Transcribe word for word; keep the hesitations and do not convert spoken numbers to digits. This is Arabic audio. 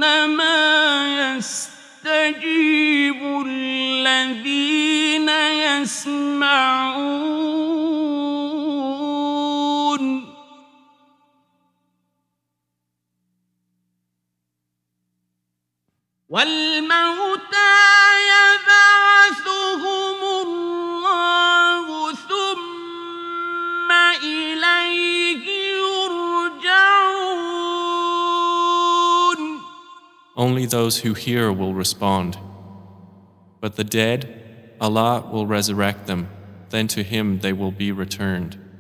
إنما يستجيب الذين يسمعون والموتى يبعثهم الله ثم إليه يرجعون. Only those who hear will respond. But the dead, Allah will resurrect them, then to Him they will be returned.